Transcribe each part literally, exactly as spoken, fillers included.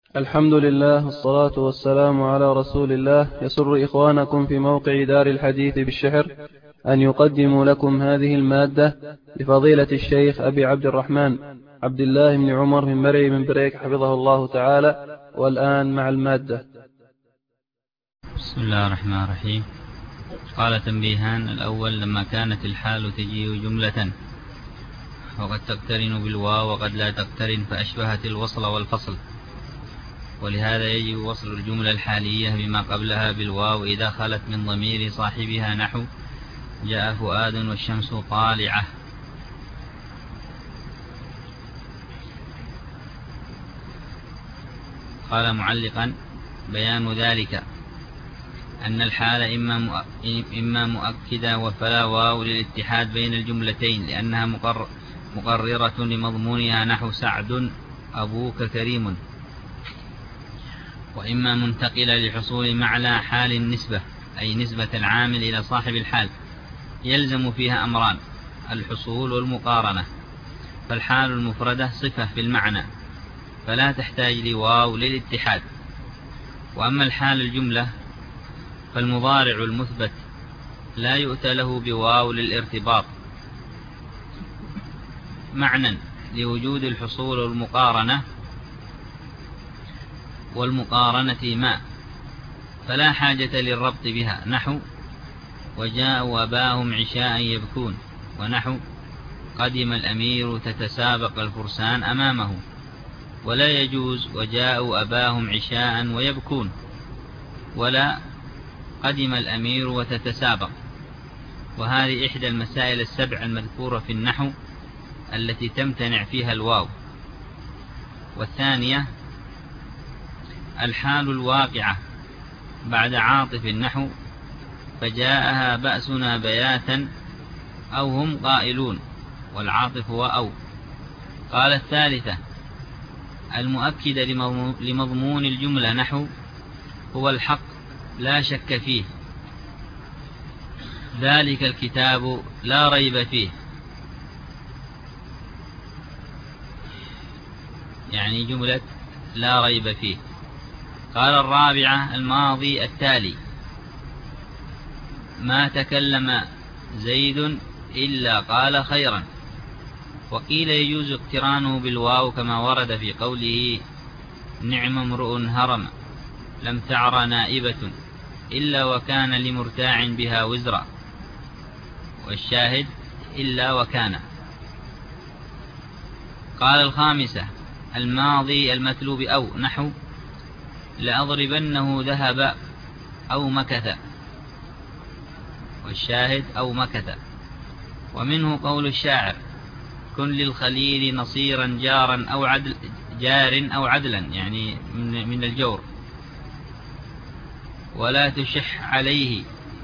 الحمد لله والصلاة والسلام على رسول الله. يسر إخوانكم في موقع دار الحديث بالشحر أن يقدموا لكم هذه المادة لفضيلة الشيخ أبي عبد الرحمن عبد الله بن عمر من مرعي من بريك حفظه الله تعالى. والآن مع المادة. بسم الله الرحمن الرحيم. قال تنبيهان: الأول، لما كانت الحال تجيء جملة وقد تقترن بالواو وقد لا تقترن فأشبهت الوصل والفصل، ولهذا يجب وصل الجملة الحالية بما قبلها بالواو إذا خلت من ضمير صاحبها، نحو جاء فؤاد والشمس طالعة. قال معلقا: بيان ذلك أن الحال إما مؤكدة فلا واو للاتحاد بين الجملتين لأنها مقررة لمضمونها، نحو سعد أبوك كريم، وإما منتقلة لحصول معنى حال النسبة، أي نسبة العامل إلى صاحب الحال، يلزم فيها أمران: الحصول والمقارنة. فالحال المفردة صفة في المعنى فلا تحتاج لواو للاتحاد، وأما الحال الجملة فالمضارع المثبت لا يؤتى له بواو للارتباط، معنى لوجود الحصول والمقارنة والمقارنة ما، فلا حاجة للربط بها، نحو وجاءوا أباهم عشاء يبكون، ونحو قدم الأمير تتسابق الفرسان أمامه. ولا يجوز وجاءوا أباهم عشاء ويبكون، ولا قدم الأمير وتتسابق. وهذه إحدى المسائل السبع المذكورة في النحو التي تمتنع فيها الواو. والثانية الحال الواقعة بعد عاطف، النحو فجاءها بأسنا بياتا أو هم قائلون، والعاطف هو أو. قال الثالثة المؤكدة لمضمون الجملة، نحو هو الحق لا شك فيه، ذلك الكتاب لا ريب فيه، يعني جملة لا ريب فيه. قال الرابعة الماضي التالي: ما تكلم زيد إلا قال خيرا. وقيل يجوز اقترانه بالواو كما ورد في قوله: نعم امرؤ هرم لم تعر نائبة إلا وكان لمرتاع بها وزرا، والشاهد إلا وكان. قال الخامسة الماضي المتلو أو، نحو لأضربنه ذهب أو مكث، والشاهد أو مكث. ومنه قول الشاعر: كن للخليل نصيرا جارا أو عدل جار أو عدلا، يعني من الجور، ولا تشح عليه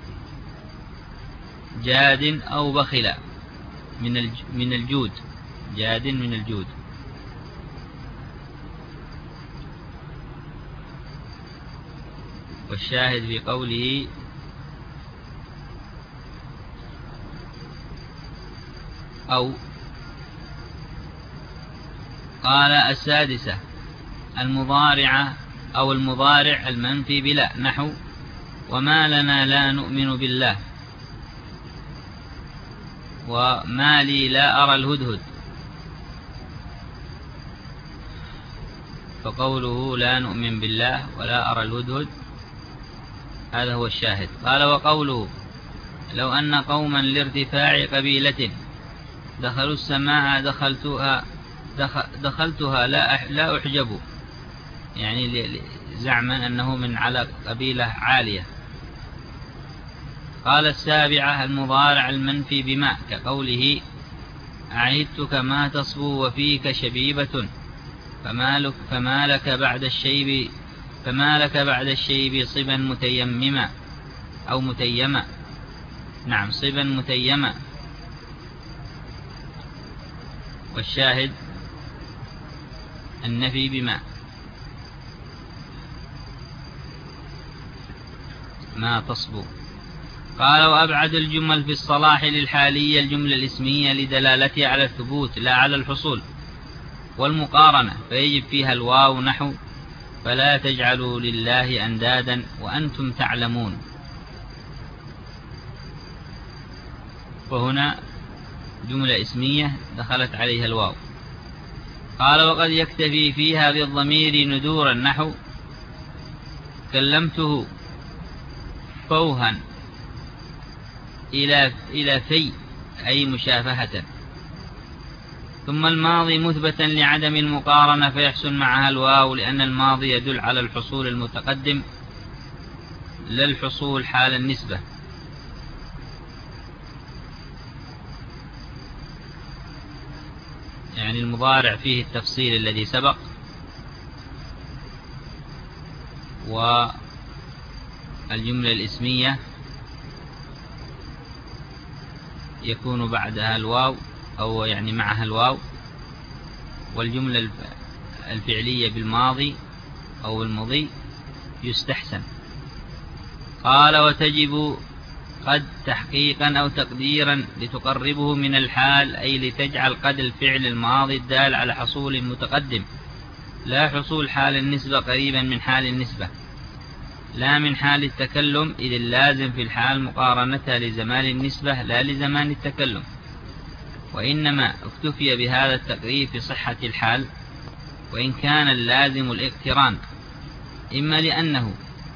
جاد أو بخلا، من الجود، جاد من الجود. والشاهد في قوله: أو. قال السادسة المضارعة أو المضارع المنفي بلا، نحو وما لنا لا نؤمن بالله، وما لي لا أرى الهدهد. فقوله لا نؤمن بالله ولا أرى الهدهد هذا هو الشاهد. قال وقوله: لو أن قوما لارتفاع قبيلة دخلوا السماء دخلتها دخلتها لا لا أحجب، يعني زعما أنه من على قبيلة عالية. قال السابعة المضارع المنفي بما، كقوله: أعدتك ما تصبو وفيك شبيبة فما لك, فما لك بعد الشيب فما لك بعد الشيب صبا متيمما أو متيما، نعم صبا متيما. والشاهد النفي بما، ما تصبو. قال وأبعد الجمل في الصلاح للحالية الجملة الاسمية لدلالتها على الثبوت لا على الحصول والمقارنة، فيجب فيها الواو، نحو فلا تجعلوا لله أندادا وأنتم تعلمون. وهنا جملة اسمية دخلت عليها الواو. قال وقد يكتفي فيها بالضمير ندورا نحو كلمته فوها إلى إلى في أي مشافهة. ثم الماضي مثبتا لعدم المقارنة فيحسن معها الواو، لأن الماضي يدل على الحصول المتقدم لا الحصول حال النسبة. يعني المضارع فيه التفصيل الذي سبق، والجملة الاسمية يكون بعدها الواو أو يعني معها الواو، والجملة الفعلية بالماضي أو المضي يستحسن. قال وتجب قد تحقيقا أو تقديرا لتقربه من الحال، أي لتجعل قد الفعل الماضي الدال على حصول متقدم لا حصول حال النسبة قريبا من حال النسبة، لا من حال التكلم، إذ اللازم في الحال مقارنتها لزمان النسبة لا لزمان التكلم. وإنما اكتفي بهذا التقريب في صحة الحال، وإن كان اللازم الاقتران، إما لأنه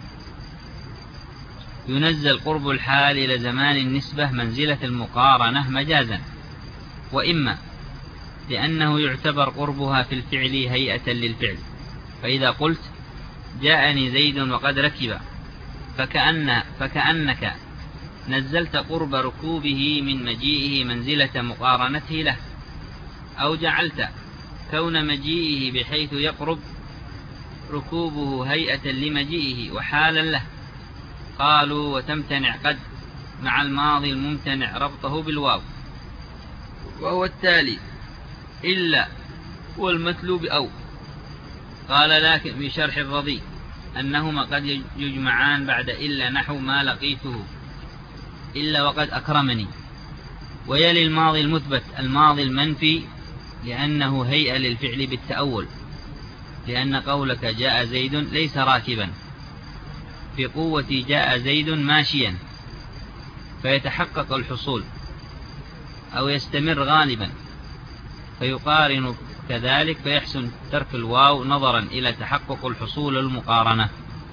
ينزل قرب الحال إلى زمان النسبة منزلة المقارنة مجازا، وإما لأنه يعتبر قربها في الفعل هيئة للفعل. فإذا قلت جاءني زيد وقد ركب فكأن فكأنك نزلت قرب ركوبه من مجيئه منزلة مقارنته له، أو جعلت كون مجيئه بحيث يقرب ركوبه هيئة لمجيئه وحالا له. قالوا وتمتنع قد مع الماضي الممتنع ربطه بالواو، وهو التالي إلا والمتلوب أو. قال لكن في شرح الرضي أنهما قد يجمعان بعد إلا نحو ما لقيته إلا وقد أكرمني. ويلي الماضي المثبت الماضي المنفي، لأنه هيئة للفعل بالتأول، لأن قولك جاء زيد ليس راكبا، في قوة جاء زيد ماشيا، فيتحقق الحصول أو يستمر غالبا، فيقارن كذلك، فيحسن ترك الواو نظرا إلى تحقق الحصول المقارنة.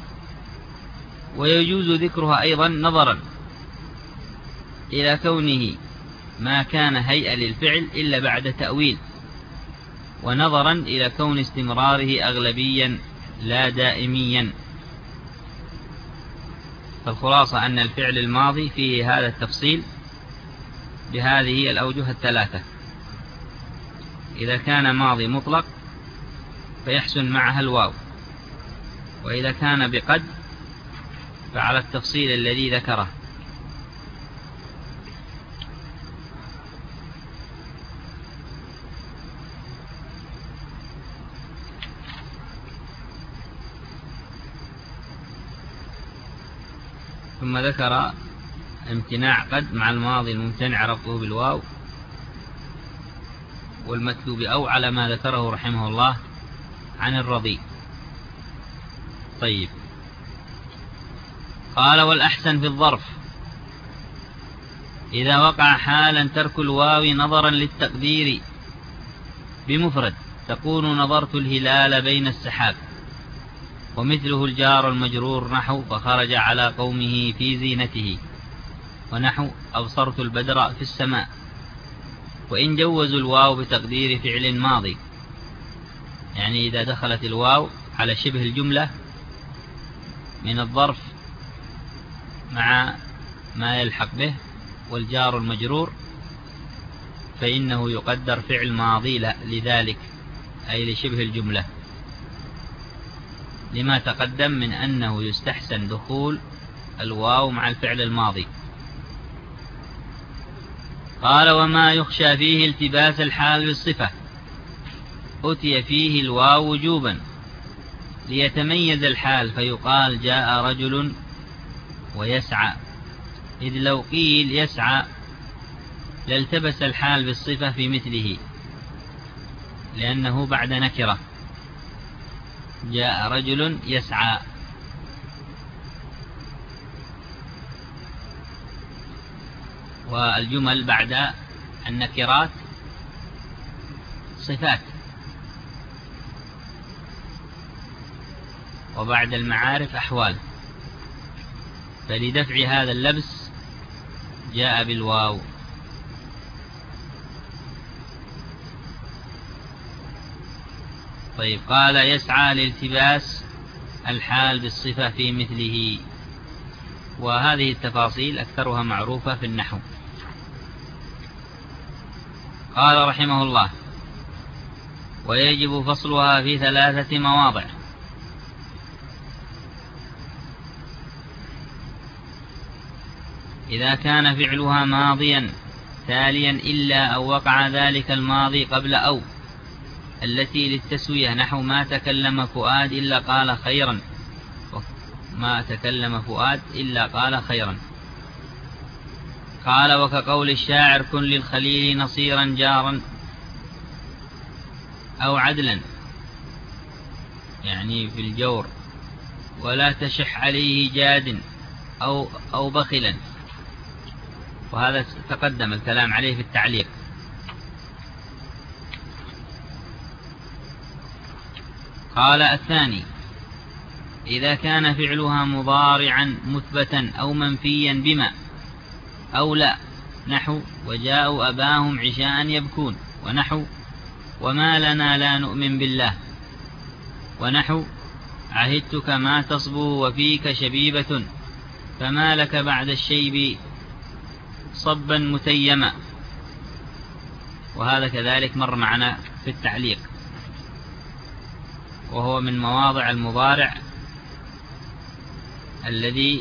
ويجوز ذكرها أيضا نظرا إلى كونه ما كان هيئة للفعل إلا بعد تأويل، ونظرا إلى كون استمراره أغلبيا لا دائميا. فالخلاصة أن الفعل الماضي فيه هذا التفصيل بهذه الأوجه الثلاثة. إذا كان ماضي مطلق فيحسن معها الواو، وإذا كان بقد فعلى التفصيل الذي ذكره. ثم ذكر امتناع قد مع الماضي الممتنع ربطه بالواو والمتلوب أو، على ما ذكره رحمه الله عن الرضي. طيب، قال والأحسن في الظرف إذا وقع حالا ترك الواو نظرا للتقدير بمفرد، تكون نظرت الهلال بين السحاب، ومثله الجار المجرور نحو فخرج على قومه في زينته، ونحو أبصرت البدر في السماء. وإن جوزوا الواو بتقدير فعل ماضي، يعني إذا دخلت الواو على شبه الجملة من الظرف مع ما يلحق به والجار المجرور، فإنه يقدر فعل ماضي لذلك، أي لشبه الجملة، لما تقدم من أنه يستحسن دخول الواو مع الفعل الماضي. قال وما يخشى فيه التباس الحال بالصفة أتي فيه الواو وجوبا ليتميز الحال، فيقال جاء رجل ويسعى، إذ لو قيل يسعى لالتبس الحال بالصفة في مثله، لأنه بعد نكرة. جاء رجل يسعى. والجمل بعد النكرات صفات، وبعد المعارف أحوال، فلدفع هذا اللبس جاء بالواو. طيب، قال يسعى لالتباس الحال بالصفة في مثله. وهذه التفاصيل أكثرها معروفة في النحو. قال رحمه الله: ويجب فصلها في ثلاثة مواضع. إذا كان فعلها ماضيا تاليا إلا أو وقع ذلك الماضي قبل أو التي للتسوية، نحو ما تكلم فؤاد إلا قال خيرا، ما تكلم فؤاد إلا قال خيرا. قال: وكقول الشاعر: كن للخليل نصيرا جارا أو عدلا، يعني في الجور، ولا تشح عليه جاد أو, أو بخلا. وهذا تقدم الكلام عليه في التعليق. قال الثاني: إذا كان فعلها مضارعا مثبتا أو منفيا بما أو لا، نحو وجاءوا أباهم عشاء يبكون، ونحو وما لنا لا نؤمن بالله، ونحو عهدتك ما تصبو وفيك شبيبة فما لك بعد الشيب صبا متيما. وهذا كذلك مر معنا في التعليق، وهو من مواضع المضارع الذي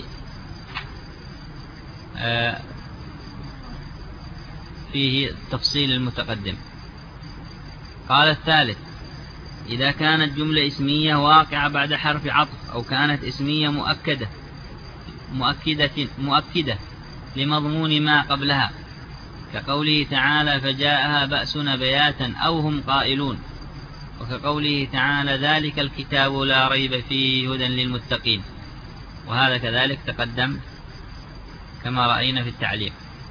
فيه تفصيل المتقدم. قال الثالث: إذا كانت جملة اسمية واقعة بعد حرف عطف، أو كانت اسمية مؤكدة مؤكدة مؤكدة لمضمون ما قبلها، كقوله تعالى: فجاءها بأسنا بياتا أو هم قائلون، وكقوله تعالى: ذلك الكتاب لا ريب فيه هدى للمتقين. وهذا كذلك تقدم كما رأينا في التعليق.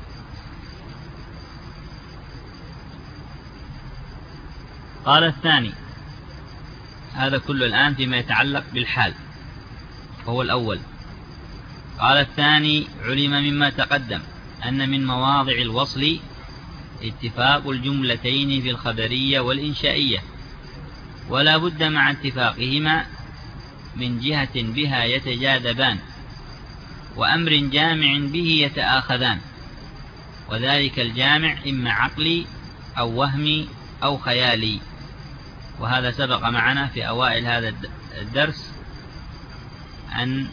قال الثاني: هذا كله الآن فيما يتعلق بالحال، هو الأول. قال الثاني: علم مما تقدم أن من مواضع الوصل اتفاق الجملتين في الخبرية والإنشائية، ولا بد مع اتفاقهما من جهة بها يتجاذبان، وأمر جامع به يتآخذان، وذلك الجامع إما عقلي أو وهمي أو خيالي. وهذا سبق معنا في أوائل هذا الدرس أن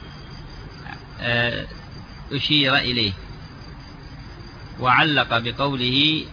أشير إليه، وعلق بقوله: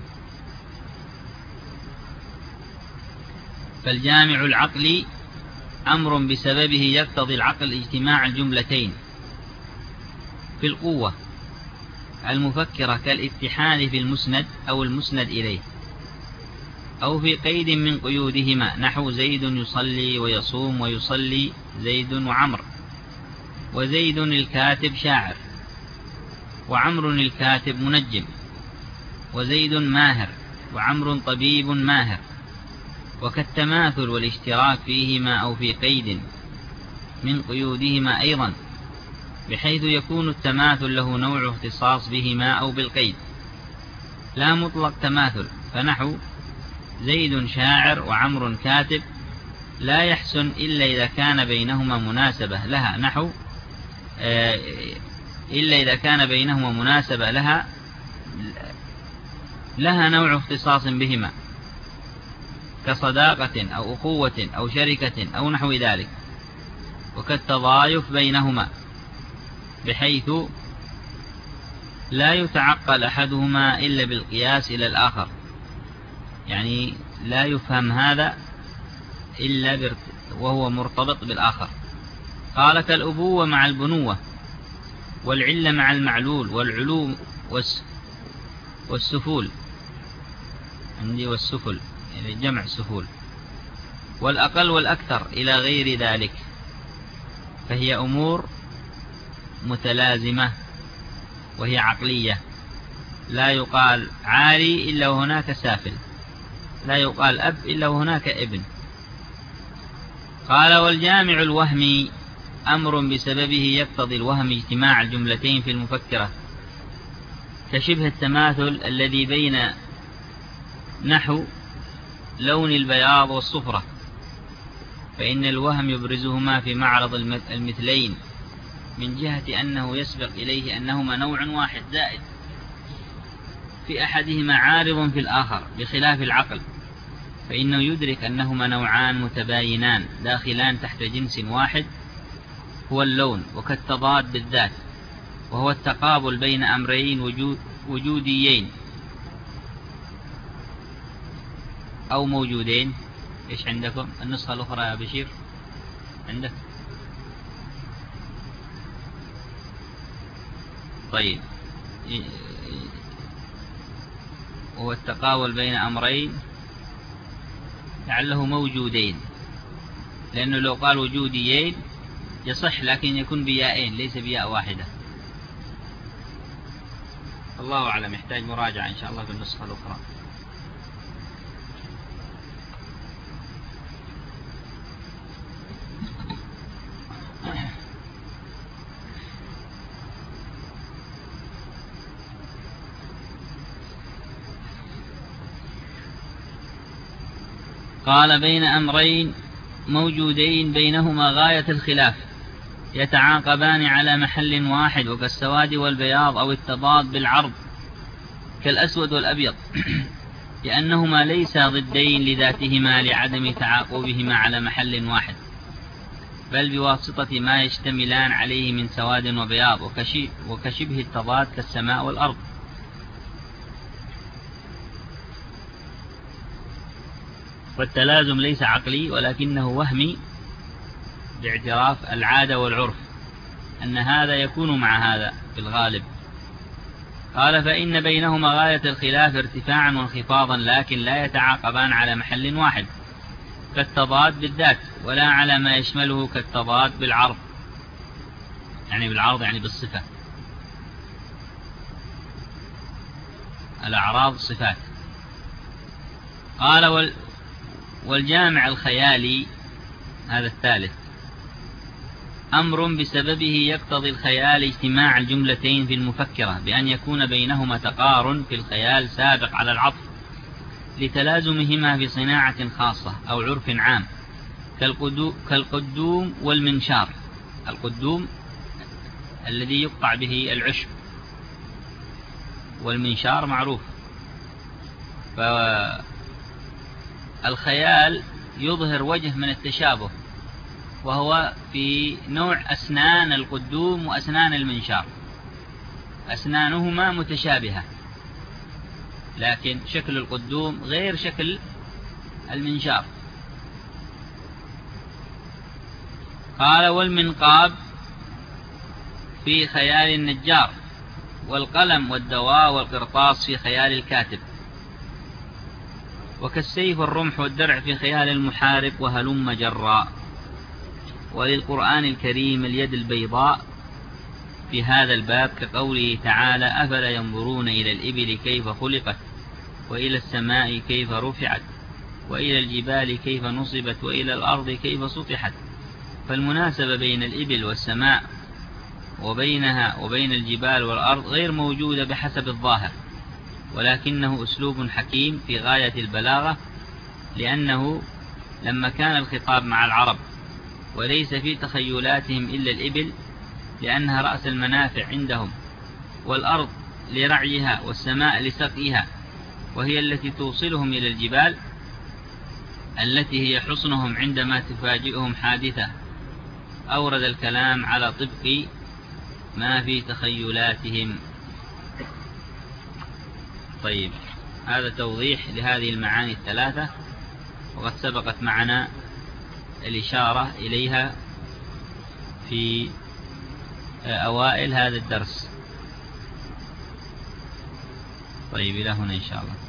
فالجامع العقلي أمر بسببه يقتضي العقل اجتماع الجملتين في القوة المفكرة، كالاتحاد في المسند أو المسند إليه، أو في قيد من قيودهما، نحو زيد يصلي ويصوم ويصلي زيد وعمر، وزيد الكاتب شاعر، وعمر الكاتب منجم، وزيد ماهر وعمر طبيب ماهر. وكالتماثل والاشتراك فيهما أو في قيد من قيودهما أيضا، بحيث يكون التماثل له نوع اختصاص بهما أو بالقيد، لا مطلق تماثل. فنحو زيد شاعر وعمر كاتب لا يحسن إلا إذا كان بينهما مناسبة لها، نحو إلا إذا كان بينهما مناسبة لها لها نوع اختصاص بهما، كصداقة أو أخوة أو شركة أو نحو ذلك. وكالتضايف بينهما، بحيث لا يتعقل أحدهما إلا بالقياس إلى الآخر، يعني لا يفهم هذا إلا وهو مرتبط بالآخر. قال: كالأبوة مع البنوة، والعلة مع المعلول، والعلو والسفول، عندي والسفل، يعني جمع سفول. والأقل والأكثر إلى غير ذلك، فهي أمور متلازمة وهي عقلية. لا يقال عالي إلا وهناك سافل، لا يقال أب إلا وهناك ابن. قال والجامع الوهمي أمر بسببه يقتضي الوهم اجتماع الجملتين في المفكرة، كشبه التماثل الذي بين نحو لون البياض والصفرة، فإن الوهم يبرزهما في معرض المثلين من جهة أنه يسبق إليه أنهما نوع واحد زائد في أحدهما عارض في الآخر، بخلاف العقل فإنه يدرك أنهما نوعان متباينان داخلان تحت جنس واحد هو اللون، وكالتضاد بالذات، وهو التقابل بين أمرين وجود وجوديين أو موجودين. إيش عندكم النسخة الأخرى يا بشير؟ عندك؟ طيب، هو التقابل بين أمرين لعله موجودين، لأنه لو قال وجوديين يصح، لكن يكون بيائين ليس بياء واحدة. الله أعلم، يحتاج مراجعة إن شاء الله في النسخة الأخرى. قال بين أمرين موجودين بينهما غاية الخلاف يتعاقبان على محل واحد، وكالسواد والبياض أو التضاد بالعرض كالأسود والأبيض، لأنهما ليسا ضدين لذاتهما لعدم تعاقبهما على محل واحد، بل بواسطة ما يشتملان عليه من سواد وبياض، وكشبه التضاد كالسماء والأرض. والتلازم ليس عقلي ولكنه وهمي باعتراف العادة والعرف أن هذا يكون مع هذا في الغالب. قال فإن بينهما غاية الخلاف ارتفاعا وانخفاضا، لكن لا يتعاقبان على محل واحد كالتضاد بالذات، ولا على ما يشمله كالتضاد بالعرض، يعني بالعرض يعني بالصفة، الأعراض صفات. قال وال والجامع الخيالي هذا الثالث أمر بسببه يقتضي الخيال اجتماع الجملتين في المفكرة، بأن يكون بينهما تقارن في الخيال سابق على العطف لتلازمهما في صناعة خاصة أو عرف عام، كالقدوم والمنشار. القدوم الذي يقطع به العشب، والمنشار معروف. فالخيال يظهر وجه من التشابه، وهو في نوع أسنان القدوم وأسنان المنشار، أسنانهما متشابهة، لكن شكل القدوم غير شكل المنشار. قال والمنقاب في خيال النجار، والقلم والدواء والقرطاس في خيال الكاتب، وكالسيف والرمح والدرع في خيال المحارب، وهلم جراء. وللقرآن الكريم اليد البيضاء في هذا الباب، كقوله تعالى أفلا ينظرون إلى الإبل كيف خلقت، وإلى السماء كيف رفعت، وإلى الجبال كيف نصبت، وإلى الأرض كيف سطحت. فالمناسبة بين الإبل والسماء وبينها وبين الجبال والأرض غير موجودة بحسب الظاهر، ولكنه أسلوب حكيم في غاية البلاغة، لأنه لما كان الخطاب مع العرب وليس في تخيلاتهم إلا الإبل لأنها رأس المنافع عندهم، والأرض لرعيها، والسماء لسقيها، وهي التي توصلهم إلى الجبال التي هي حصنهم عندما تفاجئهم حادثة، أورد الكلام على طبق ما في تخيلاتهم. طيب، هذا توضيح لهذه المعاني الثلاثة، وقد سبقت معنا الإشارة إليها في أوائل هذا الدرس. طيب، إلى هنا إن شاء الله.